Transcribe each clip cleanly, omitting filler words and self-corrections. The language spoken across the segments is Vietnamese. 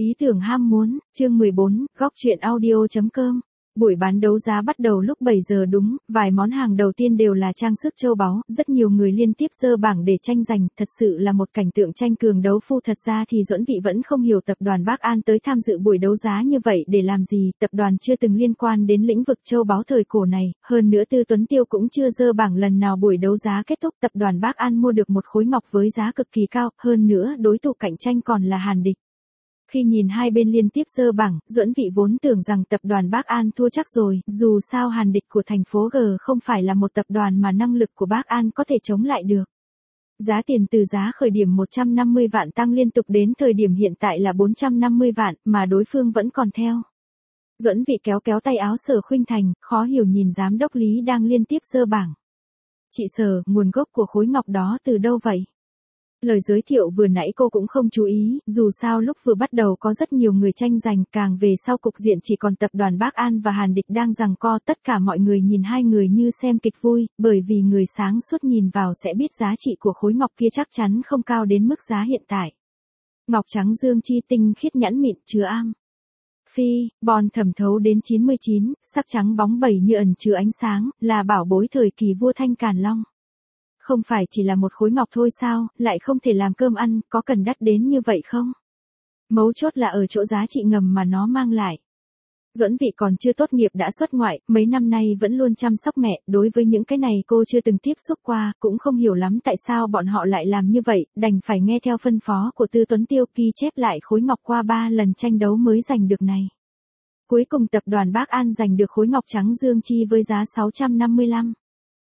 Ý tưởng ham muốn, chương 14, góc truyện audio.com. Buổi bán đấu giá bắt đầu lúc 7 giờ đúng, vài món hàng đầu tiên đều là trang sức châu báu, rất nhiều người liên tiếp giơ bảng để tranh giành, thật sự là một cảnh tượng tranh cường đấu phu. Thật ra thì Duẫn Vị vẫn không hiểu tập đoàn Bác An tới tham dự buổi đấu giá như vậy để làm gì, tập đoàn chưa từng liên quan đến lĩnh vực châu báu thời cổ này, hơn nữa Tư Tuấn Tiêu cũng chưa giơ bảng lần nào. Buổi đấu giá kết thúc, tập đoàn Bác An mua được một khối ngọc với giá cực kỳ cao, hơn nữa đối thủ cạnh tranh còn là Hàn Địch. Khi nhìn hai bên liên tiếp giơ bảng, Duẫn Vị vốn tưởng rằng tập đoàn Bác An thua chắc rồi, dù sao Hàn Địch của thành phố G không phải là một tập đoàn mà năng lực của Bác An có thể chống lại được. Giá tiền từ giá khởi điểm 150 vạn tăng liên tục đến thời điểm hiện tại là 450 vạn, mà đối phương vẫn còn theo. Duẫn Vị kéo kéo tay áo Sở Khuynh Thành, khó hiểu nhìn giám đốc Lý đang liên tiếp giơ bảng. Chị Sở, nguồn gốc của khối ngọc đó từ đâu vậy? Lời giới thiệu vừa nãy cô cũng không chú ý, dù sao lúc vừa bắt đầu có rất nhiều người tranh giành, càng về sau cục diện chỉ còn tập đoàn Bác An và Hàn Địch đang giằng co. Tất cả mọi người nhìn hai người như xem kịch vui, bởi vì người sáng suốt nhìn vào sẽ biết giá trị của khối ngọc kia chắc chắn không cao đến mức giá hiện tại. Ngọc trắng dương chi tinh khiết nhẵn mịn chứa am phi, bòn thẩm thấu đến 99, sắc trắng bóng bẩy như ẩn chứa ánh sáng, là bảo bối thời kỳ vua Thanh Càn Long. Không phải chỉ là một khối ngọc thôi sao, lại không thể làm cơm ăn, có cần đắt đến như vậy không? Mấu chốt là ở chỗ giá trị ngầm mà nó mang lại. Duẫn Vị còn chưa tốt nghiệp đã xuất ngoại, mấy năm nay vẫn luôn chăm sóc mẹ, đối với những cái này cô chưa từng tiếp xúc qua, cũng không hiểu lắm tại sao bọn họ lại làm như vậy, đành phải nghe theo phân phó của Tư Tuấn Tiêu ghi chép lại khối ngọc qua 3 lần tranh đấu mới giành được này. Cuối cùng tập đoàn Bác An giành được khối ngọc trắng dương chi với giá 655.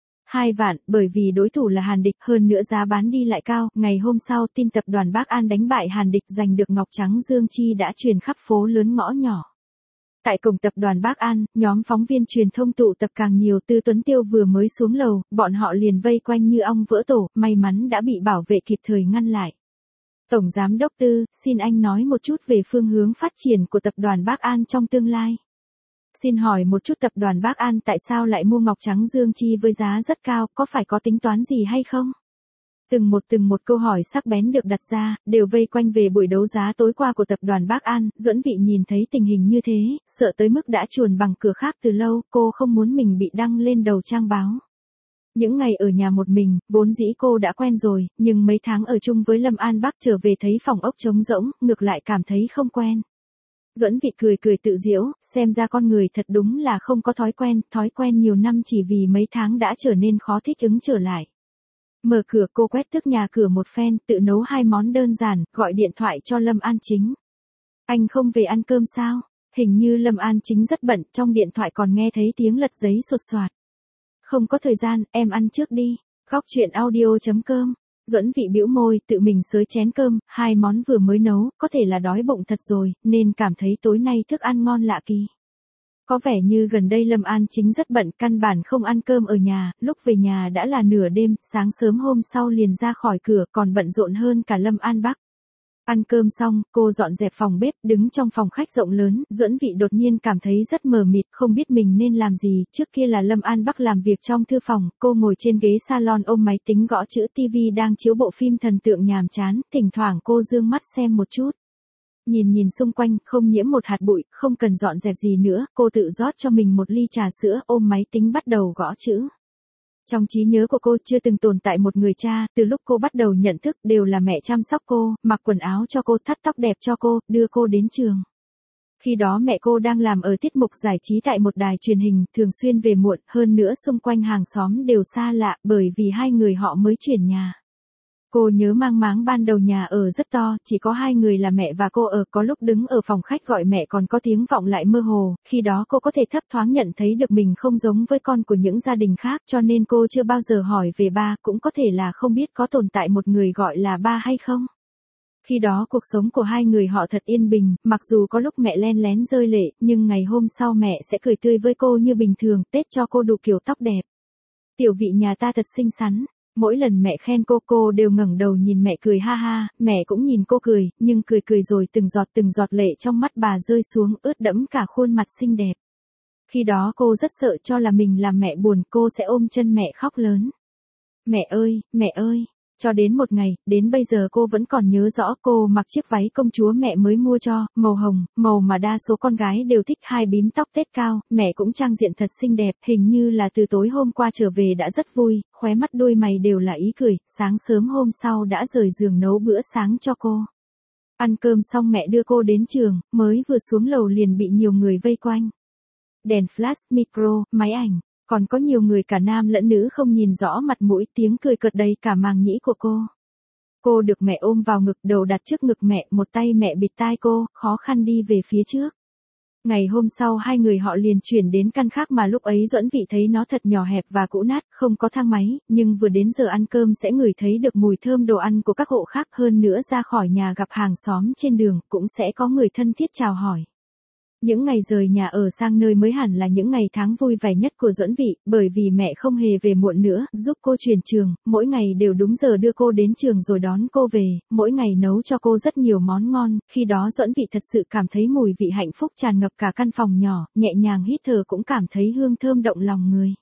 2 vạn, bởi vì đối thủ là Hàn Địch, hơn nữa giá bán đi lại cao. Ngày hôm sau, tin tập đoàn Bác An đánh bại Hàn Địch giành được ngọc trắng dương chi đã truyền khắp phố lớn ngõ nhỏ. Tại cổng tập đoàn Bác An, nhóm phóng viên truyền thông tụ tập càng nhiều. Tư Tuấn Tiêu vừa mới xuống lầu, bọn họ liền vây quanh như ong vỡ tổ, may mắn đã bị bảo vệ kịp thời ngăn lại. Tổng giám đốc Tư, xin anh nói một chút về phương hướng phát triển của tập đoàn Bác An trong tương lai. Xin hỏi một chút, tập đoàn Bác An tại sao lại mua ngọc trắng dương chi với giá rất cao, có phải có tính toán gì hay không? Từng một câu hỏi sắc bén được đặt ra, đều vây quanh về buổi đấu giá tối qua của tập đoàn Bác An. Duẫn Vị nhìn thấy tình hình như thế, sợ tới mức đã chuồn bằng cửa khác từ lâu, cô không muốn mình bị đăng lên đầu trang báo. Những ngày ở nhà một mình, vốn dĩ cô đã quen rồi, nhưng mấy tháng ở chung với Lâm An Bắc trở về thấy phòng ốc trống rỗng, ngược lại cảm thấy không quen. Duẫn Vị cười tự giễu, xem ra con người thật đúng là không có thói quen nhiều năm chỉ vì mấy tháng đã trở nên khó thích ứng trở lại. Mở cửa, cô quét tước nhà cửa một phen, tự nấu 2 món đơn giản, gọi điện thoại cho Lâm An Chính. Anh không về ăn cơm sao? Hình như Lâm An Chính rất bận, trong điện thoại còn nghe thấy tiếng lật giấy sột soạt. Không có thời gian, em ăn trước đi. Góc truyện audio.com. Duẫn Vị bĩu môi, tự mình xới chén cơm, 2 món vừa mới nấu, có thể là đói bụng thật rồi, nên cảm thấy tối nay thức ăn ngon lạ kỳ. Có vẻ như gần đây Lâm An Chính rất bận, căn bản không ăn cơm ở nhà, lúc về nhà đã là nửa đêm, sáng sớm hôm sau liền ra khỏi cửa, còn bận rộn hơn cả Lâm An Bắc. Ăn cơm xong, cô dọn dẹp phòng bếp, đứng trong phòng khách rộng lớn, Duẫn Vị đột nhiên cảm thấy rất mờ mịt, không biết mình nên làm gì. Trước kia là Lâm An Bắc làm việc trong thư phòng, cô ngồi trên ghế salon ôm máy tính gõ chữ, TV đang chiếu bộ phim thần tượng nhàm chán, thỉnh thoảng cô dương mắt xem một chút. Nhìn xung quanh, không nhiễm một hạt bụi, không cần dọn dẹp gì nữa, cô tự rót cho mình một ly trà sữa, ôm máy tính bắt đầu gõ chữ. Trong trí nhớ của cô chưa từng tồn tại một người cha, từ lúc cô bắt đầu nhận thức đều là mẹ chăm sóc cô, mặc quần áo cho cô, thắt tóc đẹp cho cô, đưa cô đến trường. Khi đó mẹ cô đang làm ở tiết mục giải trí tại một đài truyền hình, thường xuyên về muộn, hơn nữa xung quanh hàng xóm đều xa lạ, bởi vì hai người họ mới chuyển nhà. Cô nhớ mang máng ban đầu nhà ở rất to, chỉ có 2 người là mẹ và cô ở, có lúc đứng ở phòng khách gọi mẹ còn có tiếng vọng lại mơ hồ, khi đó cô có thể thấp thoáng nhận thấy được mình không giống với con của những gia đình khác, cho nên cô chưa bao giờ hỏi về ba, cũng có thể là không biết có tồn tại một người gọi là ba hay không. Khi đó cuộc sống của 2 người họ thật yên bình, mặc dù có lúc mẹ len lén rơi lệ, nhưng ngày hôm sau mẹ sẽ cười tươi với cô như bình thường, Tết cho cô đủ kiểu tóc đẹp. Tiểu Vị nhà ta thật xinh xắn. Mỗi lần mẹ khen cô đều ngẩng đầu nhìn mẹ cười ha ha, mẹ cũng nhìn cô cười, nhưng cười rồi từng giọt lệ trong mắt bà rơi xuống, ướt đẫm cả khuôn mặt xinh đẹp. Khi đó cô rất sợ cho là mình làm mẹ buồn, cô sẽ ôm chân mẹ khóc lớn. Mẹ ơi, Cho đến một ngày, đến bây giờ cô vẫn còn nhớ rõ cô mặc chiếc váy công chúa mẹ mới mua cho, màu hồng, màu mà đa số con gái đều thích, hai bím tóc tết cao, mẹ cũng trang diện thật xinh đẹp, hình như là từ tối hôm qua trở về đã rất vui, khóe mắt đôi mày đều là ý cười, sáng sớm hôm sau đã rời giường nấu bữa sáng cho cô. Ăn cơm xong mẹ đưa cô đến trường, mới vừa xuống lầu liền bị nhiều người vây quanh. Đèn flash, micro, máy ảnh. Còn có nhiều người cả nam lẫn nữ không nhìn rõ mặt mũi, tiếng cười cợt đầy cả màng nhĩ của cô. Cô được mẹ ôm vào ngực, đầu đặt trước ngực mẹ, một tay mẹ bịt tai cô, khó khăn đi về phía trước. Ngày hôm sau hai người họ liền chuyển đến căn khác mà lúc ấy Duẫn Vị thấy nó thật nhỏ hẹp và cũ nát, không có thang máy, nhưng vừa đến giờ ăn cơm sẽ ngửi thấy được mùi thơm đồ ăn của các hộ khác, hơn nữa ra khỏi nhà gặp hàng xóm trên đường, cũng sẽ có người thân thiết chào hỏi. Những ngày rời nhà ở sang nơi mới hẳn là những ngày tháng vui vẻ nhất của Duẫn Vị, bởi vì mẹ không hề về muộn nữa, giúp cô chuyển trường, mỗi ngày đều đúng giờ đưa cô đến trường rồi đón cô về, mỗi ngày nấu cho cô rất nhiều món ngon, khi đó Duẫn Vị thật sự cảm thấy mùi vị hạnh phúc tràn ngập cả căn phòng nhỏ, nhẹ nhàng hít thở cũng cảm thấy hương thơm động lòng người.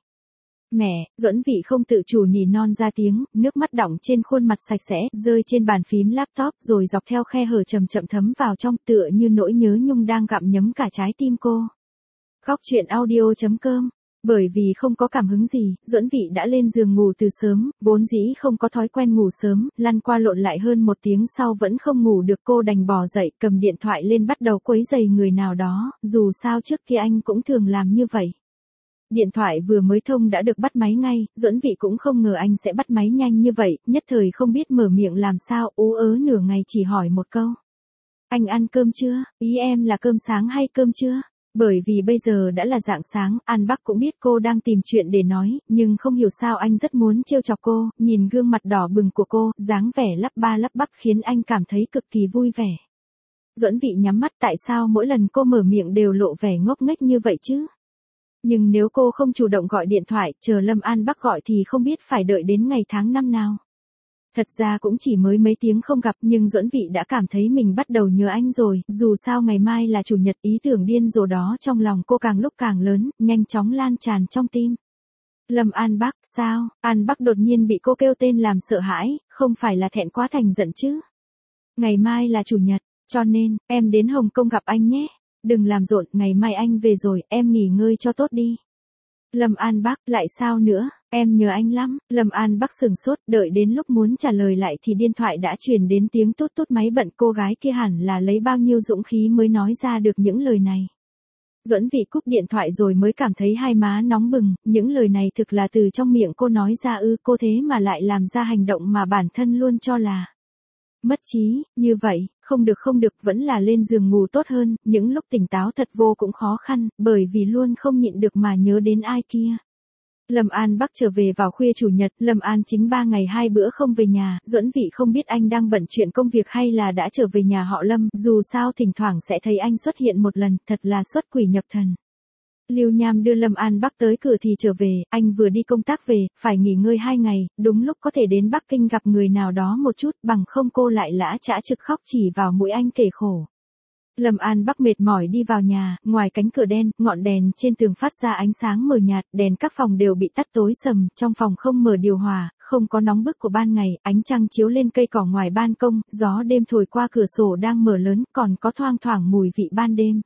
Mẹ, Duẫn Vị không tự chủ nỉ non ra tiếng, nước mắt đọng trên khuôn mặt sạch sẽ, rơi trên bàn phím laptop rồi dọc theo khe hở chậm chậm thấm vào trong, tựa như nỗi nhớ nhung đang gặm nhấm cả trái tim cô. Góc truyện audio.com. Bởi vì không có cảm hứng gì, Duẫn Vị đã lên giường ngủ từ sớm, vốn dĩ không có thói quen ngủ sớm, lăn qua lộn lại hơn một tiếng sau vẫn không ngủ được, cô đành bò dậy, cầm điện thoại lên bắt đầu quấy rầy người nào đó, dù sao trước kia anh cũng thường làm như vậy. Điện thoại vừa mới thông đã được bắt máy ngay, Duẫn Vị cũng không ngờ anh sẽ bắt máy nhanh như vậy, nhất thời không biết mở miệng làm sao, ú ớ nửa ngày chỉ hỏi một câu. Anh ăn cơm chưa? Ý em là cơm sáng hay cơm trưa? Bởi vì bây giờ đã là rạng sáng, An Bắc cũng biết cô đang tìm chuyện để nói, nhưng không hiểu sao anh rất muốn trêu chọc cô, nhìn gương mặt đỏ bừng của cô, dáng vẻ lắp ba lắp bắp khiến anh cảm thấy cực kỳ vui vẻ. Duẫn Vị nhắm mắt, tại sao mỗi lần cô mở miệng đều lộ vẻ ngốc nghếch như vậy chứ? Nhưng nếu cô không chủ động gọi điện thoại, chờ Lâm An Bắc gọi thì không biết phải đợi đến ngày tháng năm nào. Thật ra cũng chỉ mới mấy tiếng không gặp nhưng Duẫn Vị đã cảm thấy mình bắt đầu nhớ anh rồi, dù sao ngày mai là chủ nhật, ý tưởng điên rồ đó trong lòng cô càng lúc càng lớn, nhanh chóng lan tràn trong tim. Lâm An Bắc, sao? An Bắc đột nhiên bị cô kêu tên làm sợ hãi, không phải là thẹn quá thành giận chứ? Ngày mai là chủ nhật, cho nên, em đến Hồng Kông gặp anh nhé. Đừng làm rộn, ngày mai anh về rồi, em nghỉ ngơi cho tốt đi. Lâm An Bắc, lại sao nữa, em nhớ anh lắm. Lâm An Bắc sừng sốt, đợi đến lúc muốn trả lời lại thì điện thoại đã truyền đến tiếng tút tút máy bận, cô gái kia hẳn là lấy bao nhiêu dũng khí mới nói ra được những lời này. Duẫn Vị cúp điện thoại rồi mới cảm thấy hai má nóng bừng, những lời này thực là từ trong miệng cô nói ra ư, cô thế mà lại làm ra hành động mà bản thân luôn cho là mất trí, như vậy, không được, vẫn là lên giường ngủ tốt hơn, những lúc tỉnh táo thật vô cũng khó khăn, bởi vì luôn không nhịn được mà nhớ đến ai kia. Lâm An Bắc trở về vào khuya chủ nhật, Lâm An Chính 3 ngày 2 bữa không về nhà, Duẫn Vị không biết anh đang bận chuyện công việc hay là đã trở về nhà họ Lâm, dù sao thỉnh thoảng sẽ thấy anh xuất hiện một lần, thật là xuất quỷ nhập thần. Lưu Nham đưa Lâm An Bắc tới cửa thì trở về, anh vừa đi công tác về, phải nghỉ ngơi 2 ngày, đúng lúc có thể đến Bắc Kinh gặp người nào đó một chút, bằng không cô lại lã chã trực khóc chỉ vào mũi anh kể khổ. Lâm An Bắc mệt mỏi đi vào nhà, ngoài cánh cửa đen, ngọn đèn trên tường phát ra ánh sáng mờ nhạt, đèn các phòng đều bị tắt tối sầm, trong phòng không mở điều hòa, không có nóng bức của ban ngày, ánh trăng chiếu lên cây cỏ ngoài ban công, gió đêm thổi qua cửa sổ đang mở lớn, còn có thoang thoảng mùi vị ban đêm.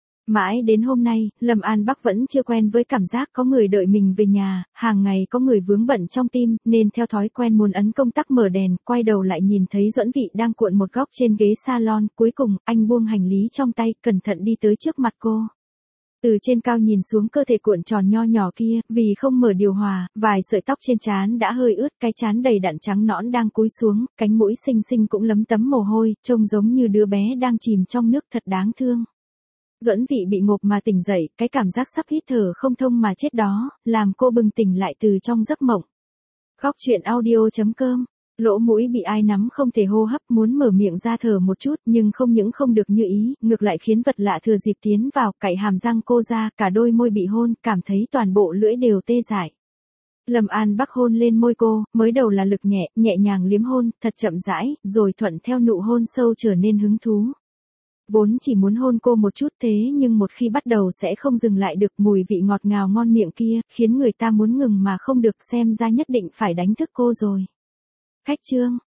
Mãi đến hôm nay, Lâm An Bắc vẫn chưa quen với cảm giác có người đợi mình về nhà, hàng ngày có người vướng bận trong tim, nên theo thói quen muốn ấn công tắc mở đèn, quay đầu lại nhìn thấy Duẫn Vị đang cuộn một góc trên ghế salon, cuối cùng, anh buông hành lý trong tay, cẩn thận đi tới trước mặt cô. Từ trên cao nhìn xuống cơ thể cuộn tròn nho nhỏ kia, vì không mở điều hòa, vài sợi tóc trên trán đã hơi ướt, cái trán đầy đặn trắng nõn đang cúi xuống, cánh mũi xinh xinh cũng lấm tấm mồ hôi, trông giống như đứa bé đang chìm trong nước, thật đáng thương. Duẫn Vị bị ngộp mà tỉnh dậy, cái cảm giác sắp hít thở không thông mà chết đó, làm cô bừng tỉnh lại từ trong giấc mộng. Góc truyện audio.com. Lỗ mũi bị ai nắm không thể hô hấp, muốn mở miệng ra thở một chút nhưng không những không được như ý, ngược lại khiến vật lạ thừa dịp tiến vào, cạy hàm răng cô ra, cả đôi môi bị hôn, cảm thấy toàn bộ lưỡi đều tê dại. Lâm An Bắc hôn lên môi cô, mới đầu là lực nhẹ, nhẹ nhàng liếm hôn, thật chậm rãi, rồi thuận theo nụ hôn sâu trở nên hứng thú. Vốn chỉ muốn hôn cô một chút thế nhưng một khi bắt đầu sẽ không dừng lại được, mùi vị ngọt ngào ngon miệng kia, khiến người ta muốn ngừng mà không được, xem ra nhất định phải đánh thức cô rồi. Khách trương.